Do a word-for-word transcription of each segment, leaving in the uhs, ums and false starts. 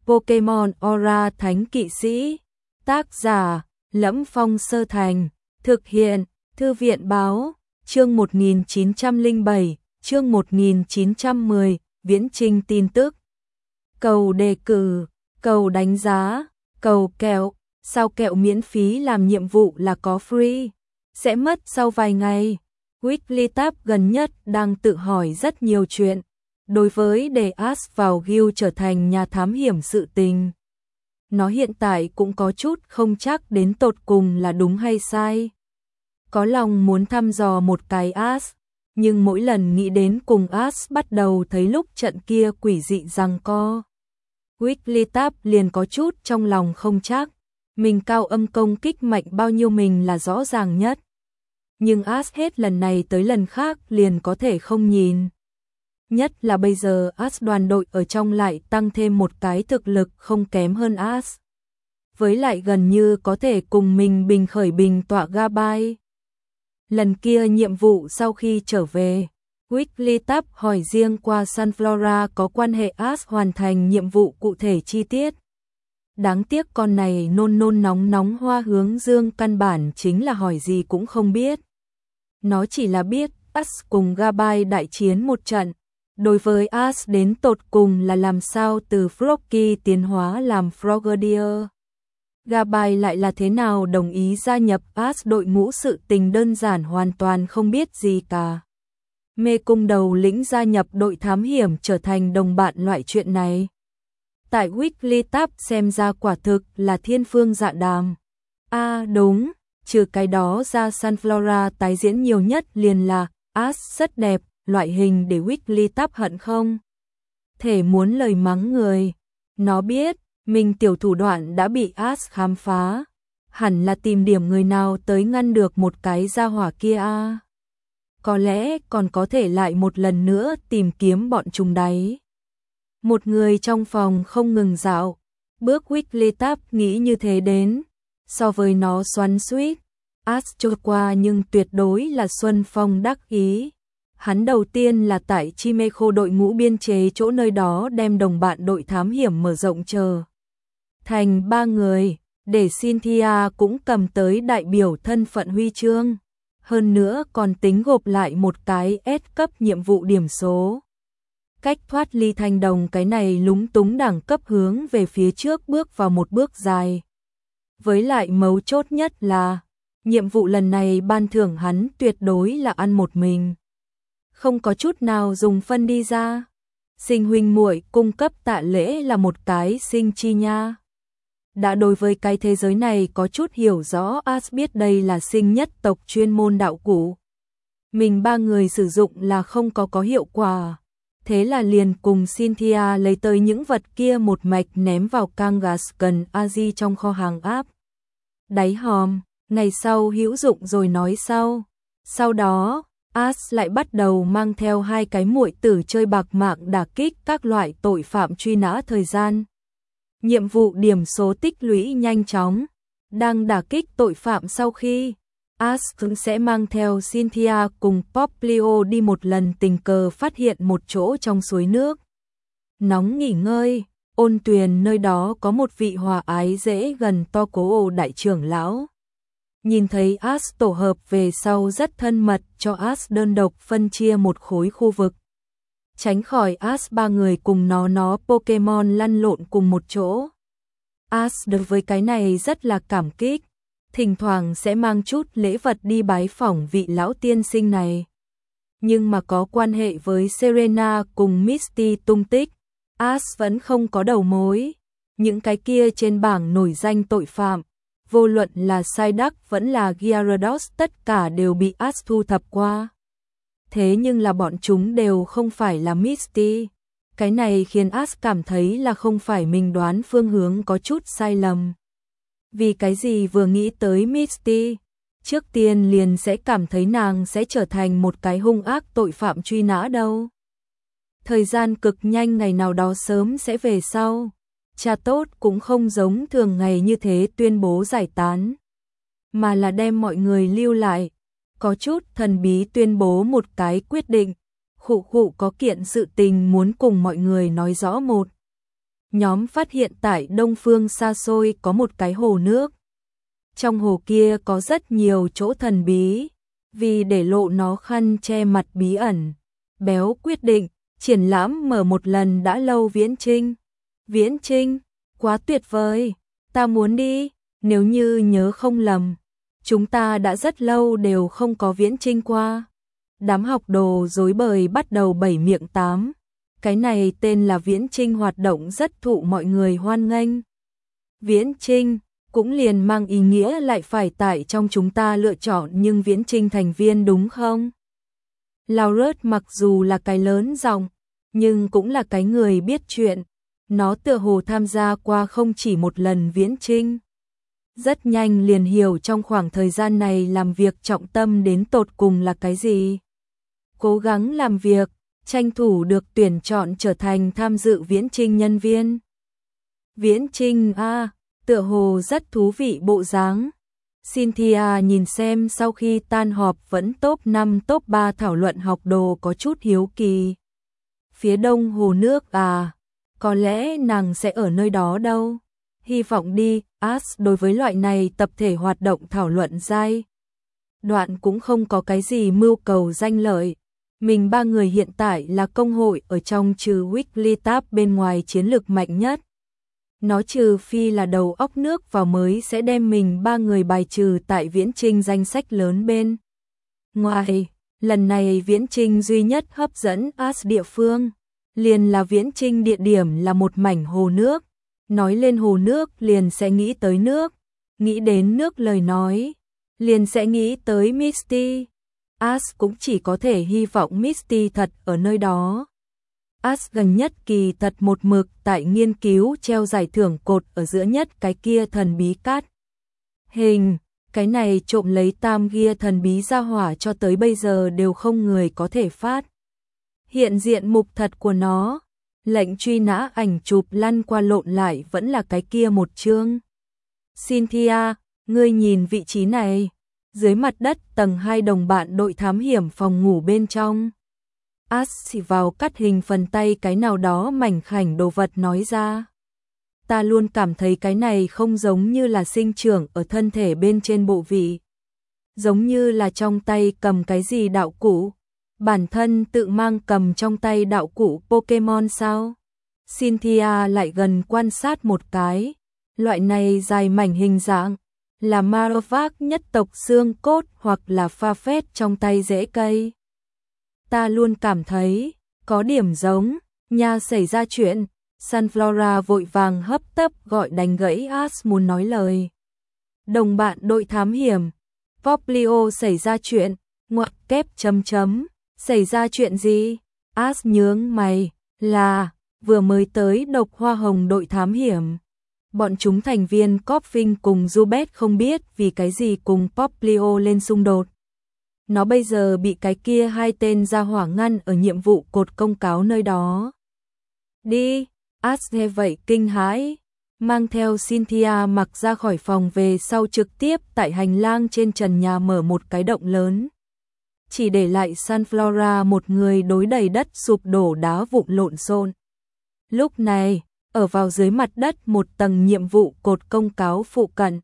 Pokemon Aura Thánh Kỵ Sĩ. Tác giả: Lẫm Phong Sơ Thành. Thực hiện: Thư viện Báo. Chương một nghìn chín trăm lẻ bảy, chương một nghìn chín trăm mười, viễn trình tin tức. Cầu đề cử, cầu đánh giá, cầu kẹo. Sao kẹo miễn phí làm nhiệm vụ là có free? Sẽ mất sau vài ngày. Weekly Tab gần nhất đang tự hỏi rất nhiều chuyện. Đối với để Ash vào guild trở thành nhà thám hiểm sự tình, nó hiện tại cũng có chút không chắc đến tột cùng là đúng hay sai. Có lòng muốn thăm dò một cái Ash, nhưng mỗi lần nghĩ đến cùng Ash bắt đầu thấy lúc trận kia quỷ dị giằng co, Weekly Tab liền có chút trong lòng không chắc. Mình cao âm công kích mạnh bao nhiêu mình là rõ ràng nhất, nhưng Ash hết lần này tới lần khác liền có thể không nhìn. Nhất là bây giờ Ash đoàn đội ở trong lại tăng thêm một cái thực lực không kém hơn Ash, với lại gần như có thể cùng mình bình khởi bình tọa Gabai. Lần kia nhiệm vụ sau khi trở về, Weekly Tab hỏi riêng qua Sunflora có quan hệ Ash hoàn thành nhiệm vụ cụ thể chi tiết. Đáng tiếc con này nôn nôn nóng nóng hoa hướng dương căn bản chính là hỏi gì cũng không biết. Nó chỉ là biết Ash cùng Gabai đại chiến một trận. Đối với Ash đến tột cùng là làm sao từ Froggy tiến hóa làm Frogadier. Gabai lại là thế nào đồng ý gia nhập Ash đội ngũ, sự tình đơn giản hoàn toàn không biết gì cả. Mê cung đầu lĩnh gia nhập đội thám hiểm trở thành đồng bạn, loại chuyện này tại Weekly Tab xem ra quả thực là thiên phương dạ đàm. À đúng, trừ cái đó ra Sunflora tái diễn nhiều nhất liền là Ash rất đẹp, loại hình để Weekly Tab hận không thể muốn lời mắng người. Nó biết mình tiểu thủ đoạn đã bị Ash khám phá, hẳn là tìm điểm người nào tới ngăn được một cái gia hỏa kia a. Có lẽ còn có thể lại một lần nữa tìm kiếm bọn chúng đấy. Một người trong phòng không ngừng dạo bước, Weekly Tab nghĩ như thế đến. So với nó xoắn xuýt, Ash trôi qua nhưng tuyệt đối là Xuân Phong đắc ý. Hắn đầu tiên là tại Chimecho đội ngũ biên chế chỗ nơi đó đem đồng bạn đội thám hiểm mở rộng chờ thành ba người, để Cynthia cũng cầm tới đại biểu thân phận huy chương. Hơn nữa còn tính gộp lại một cái S cấp nhiệm vụ điểm số. Cách thoát ly thanh đồng cái này lúng túng đẳng cấp hướng về phía trước bước vào một bước dài. Với lại mấu chốt nhất là nhiệm vụ lần này ban thưởng hắn tuyệt đối là ăn một mình, không có chút nào dùng phân đi ra. Sinh huynh muội cung cấp tạ lễ là một cái sinh chi nha. Đã đối với cái thế giới này có chút hiểu rõ, Ash biết đây là sinh nhất tộc chuyên môn đạo cụ. Mình ba người sử dụng là không có có hiệu quả. Thế là liền cùng Cynthia lấy tới những vật kia một mạch ném vào Kangaskhan Aji trong kho hàng áp đáy hòm, ngày sau hữu dụng rồi nói sau. Sau đó, Ash lại bắt đầu mang theo hai cái muội tử chơi bạc mạng đả kích các loại tội phạm truy nã thời gian. Nhiệm vụ điểm số tích lũy nhanh chóng. Đang đả kích tội phạm sau khi, Ash cũng sẽ mang theo Cynthia cùng Poplio đi một lần tình cờ phát hiện một chỗ trong suối nước nóng nghỉ ngơi, ôn tuyền, nơi đó có một vị hòa ái dễ gần to cố đại trưởng lão. Nhìn thấy Ash tổ hợp về sau rất thân mật cho Ash đơn độc phân chia một khối khu vực. Tránh khỏi Ash ba người cùng nó nó Pokemon lăn lộn cùng một chỗ. Ash đối với cái này rất là cảm kích. Thỉnh thoảng sẽ mang chút lễ vật đi bái phỏng vị lão tiên sinh này. Nhưng mà có quan hệ với Serena cùng Misty tung tích, Ash vẫn không có đầu mối. Những cái kia trên bảng nổi danh tội phạm, vô luận là Psyduck vẫn là Gyarados, tất cả đều bị Ash thu thập qua. Thế nhưng là bọn chúng đều không phải là Misty. Cái này khiến Ash cảm thấy là không phải mình đoán phương hướng có chút sai lầm. Vì cái gì vừa nghĩ tới Misty, trước tiên liền sẽ cảm thấy nàng sẽ trở thành một cái hung ác tội phạm truy nã đâu. Thời gian cực nhanh, ngày nào đó sớm sẽ về sau. Cha tốt cũng không giống thường ngày như thế tuyên bố giải tán, mà là đem mọi người lưu lại. Có chút thần bí tuyên bố một cái quyết định, khụ khụ có kiện sự tình muốn cùng mọi người nói rõ một nhóm phát hiện tại Đông Phương xa xôi có một cái hồ nước. Trong hồ kia có rất nhiều chỗ thần bí, vì để lộ nó khăn che mặt bí ẩn. Béo quyết định, triển lãm mở một lần đã lâu Viễn Trinh. Viễn Trinh, quá tuyệt vời, ta muốn đi, nếu như nhớ không lầm. Chúng ta đã rất lâu đều không có Viễn Trinh qua. Đám học đồ rối bời bắt đầu bảy miệng tám. Cái này tên là Viễn Trinh hoạt động rất thụ mọi người hoan nghênh. Viễn Trinh cũng liền mang ý nghĩa lại phải tại trong chúng ta lựa chọn nhưng Viễn Trinh thành viên đúng không? Laurent mặc dù là cái lớn giọng, nhưng cũng là cái người biết chuyện. Nó tựa hồ tham gia qua không chỉ một lần Viễn Trinh. Rất nhanh liền hiểu trong khoảng thời gian này làm việc trọng tâm đến tột cùng là cái gì. Cố gắng làm việc, tranh thủ được tuyển chọn trở thành tham dự Viễn Trinh nhân viên. Viễn Trinh a, à, tựa hồ rất thú vị bộ dáng. Cynthia nhìn xem sau khi tan họp vẫn top năm top ba thảo luận học đồ có chút hiếu kỳ. Phía đông hồ nước à, có lẽ nàng sẽ ở nơi đó đâu. Hy vọng đi, As đối với loại này tập thể hoạt động thảo luận dai. Đoạn cũng không có cái gì mưu cầu danh lợi. Mình ba người hiện tại là công hội ở trong trừ Weekly Tab bên ngoài chiến lược mạnh nhất. Nó trừ phi là đầu óc nước vào mới sẽ đem mình ba người bài trừ tại Viễn Trinh danh sách lớn bên. Ngoài, lần này Viễn Trinh duy nhất hấp dẫn As địa phương, liền là Viễn Trinh địa điểm là một mảnh hồ nước. Nói lên hồ nước liền sẽ nghĩ tới nước, nghĩ đến nước lời nói, liền sẽ nghĩ tới Misty. As cũng chỉ có thể hy vọng Misty thật ở nơi đó. As gần nhất kỳ thật một mực tại nghiên cứu treo giải thưởng cột ở giữa nhất cái kia thần bí cát hình, cái này trộm lấy tam kia thần bí ra hỏa cho tới bây giờ đều không người có thể phát hiện diện mục thật của nó. Lệnh truy nã ảnh chụp lăn qua lộn lại vẫn là cái kia một chương. Cynthia, ngươi nhìn vị trí này, dưới mặt đất tầng hai đồng bạn đội thám hiểm phòng ngủ bên trong. As chỉ vào cắt hình phần tay cái nào đó mảnh khảnh đồ vật nói ra. Ta luôn cảm thấy cái này không giống như là sinh trưởng ở thân thể bên trên bộ vị. Giống như là trong tay cầm cái gì đạo cụ. Bản thân tự mang cầm trong tay đạo cụ Pokemon sao? Cynthia lại gần quan sát một cái. Loại này dài mảnh hình dạng, là Marowak nhất tộc xương cốt hoặc là pha phết trong tay rễ cây. Ta luôn cảm thấy, có điểm giống, nha xảy ra chuyện. Sunflora vội vàng hấp tấp gọi đánh gãy As muốn nói lời. Đồng bạn đội thám hiểm, Poplio xảy ra chuyện, ngoặc kép chấm chấm. Xảy ra chuyện gì? As nhướng mày, là, vừa mới tới độc hoa hồng đội thám hiểm. Bọn chúng thành viên Coffin cùng Zubet không biết vì cái gì cùng Poplio lên xung đột. Nó bây giờ bị cái kia hai tên ra hỏa ngăn ở nhiệm vụ cột công cáo nơi đó. Đi, As nghe vậy kinh hãi, mang theo Cynthia mặc ra khỏi phòng về sau trực tiếp tại hành lang trên trần nhà mở một cái động lớn. Chỉ để lại Sunflora một người đối đầy đất sụp đổ đá vụn lộn xộn. Lúc này, ở vào dưới mặt đất một tầng nhiệm vụ cột công cáo phụ cận.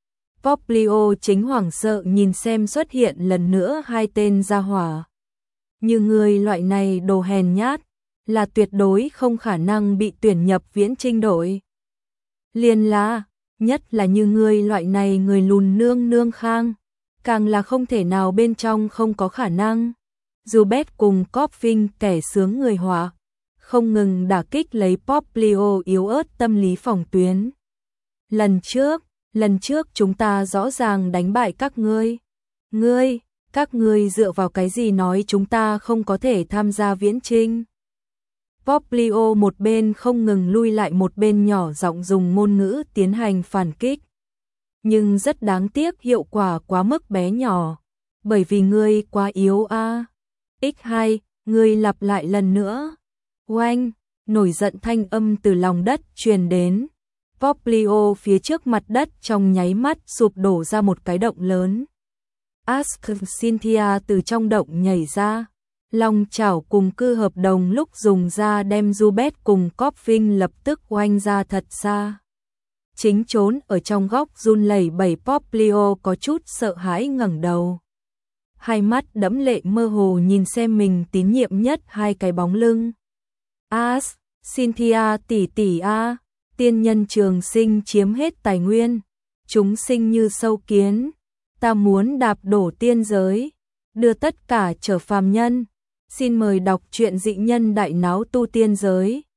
Poplio chính hoảng sợ nhìn xem xuất hiện lần nữa hai tên gia hỏa. Như người loại này đồ hèn nhát, là tuyệt đối không khả năng bị tuyển nhập Viễn Trinh đội. Liên là, nhất là như người loại này người lùn nương nương khang. Càng là không thể nào bên trong không có khả năng. Zubet cùng Coffin kẻ sướng người họa, không ngừng đả kích lấy Poplio yếu ớt tâm lý phòng tuyến. Lần trước, lần trước chúng ta rõ ràng đánh bại các ngươi. Ngươi, các ngươi dựa vào cái gì nói chúng ta không có thể tham gia Viễn Trinh? Poplio một bên không ngừng lui lại một bên nhỏ giọng dùng ngôn ngữ tiến hành phản kích. Nhưng rất đáng tiếc hiệu quả quá mức bé nhỏ, bởi vì ngươi quá yếu a. À. ích hai, ngươi lặp lại lần nữa. Oanh, nổi giận thanh âm từ lòng đất truyền đến. Poplio phía trước mặt đất trong nháy mắt sụp đổ ra một cái động lớn. Ask Cynthia từ trong động nhảy ra, Long chảo cùng cư hợp đồng lúc dùng ra đem Zubet cùng Corvin lập tức oanh ra thật xa. Chính trốn ở trong góc run lẩy bẩy Poplio có chút sợ hãi ngẩng đầu. Hai mắt đẫm lệ mơ hồ nhìn xem mình tín nhiệm nhất hai cái bóng lưng. As, Cynthia tỷ tỷ a, tiên nhân trường sinh chiếm hết tài nguyên, chúng sinh như sâu kiến, ta muốn đạp đổ tiên giới, đưa tất cả trở phàm nhân. Xin mời đọc truyện Dị Nhân Đại Náo Tu Tiên Giới.